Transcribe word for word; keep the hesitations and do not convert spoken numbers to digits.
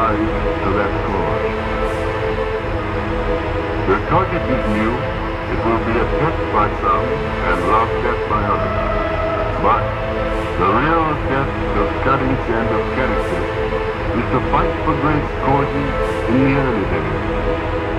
life to that cause. The target is new. It will be attacked by some and laughed at by others. But the real test of courage and of character is to fight for great causes in the early days.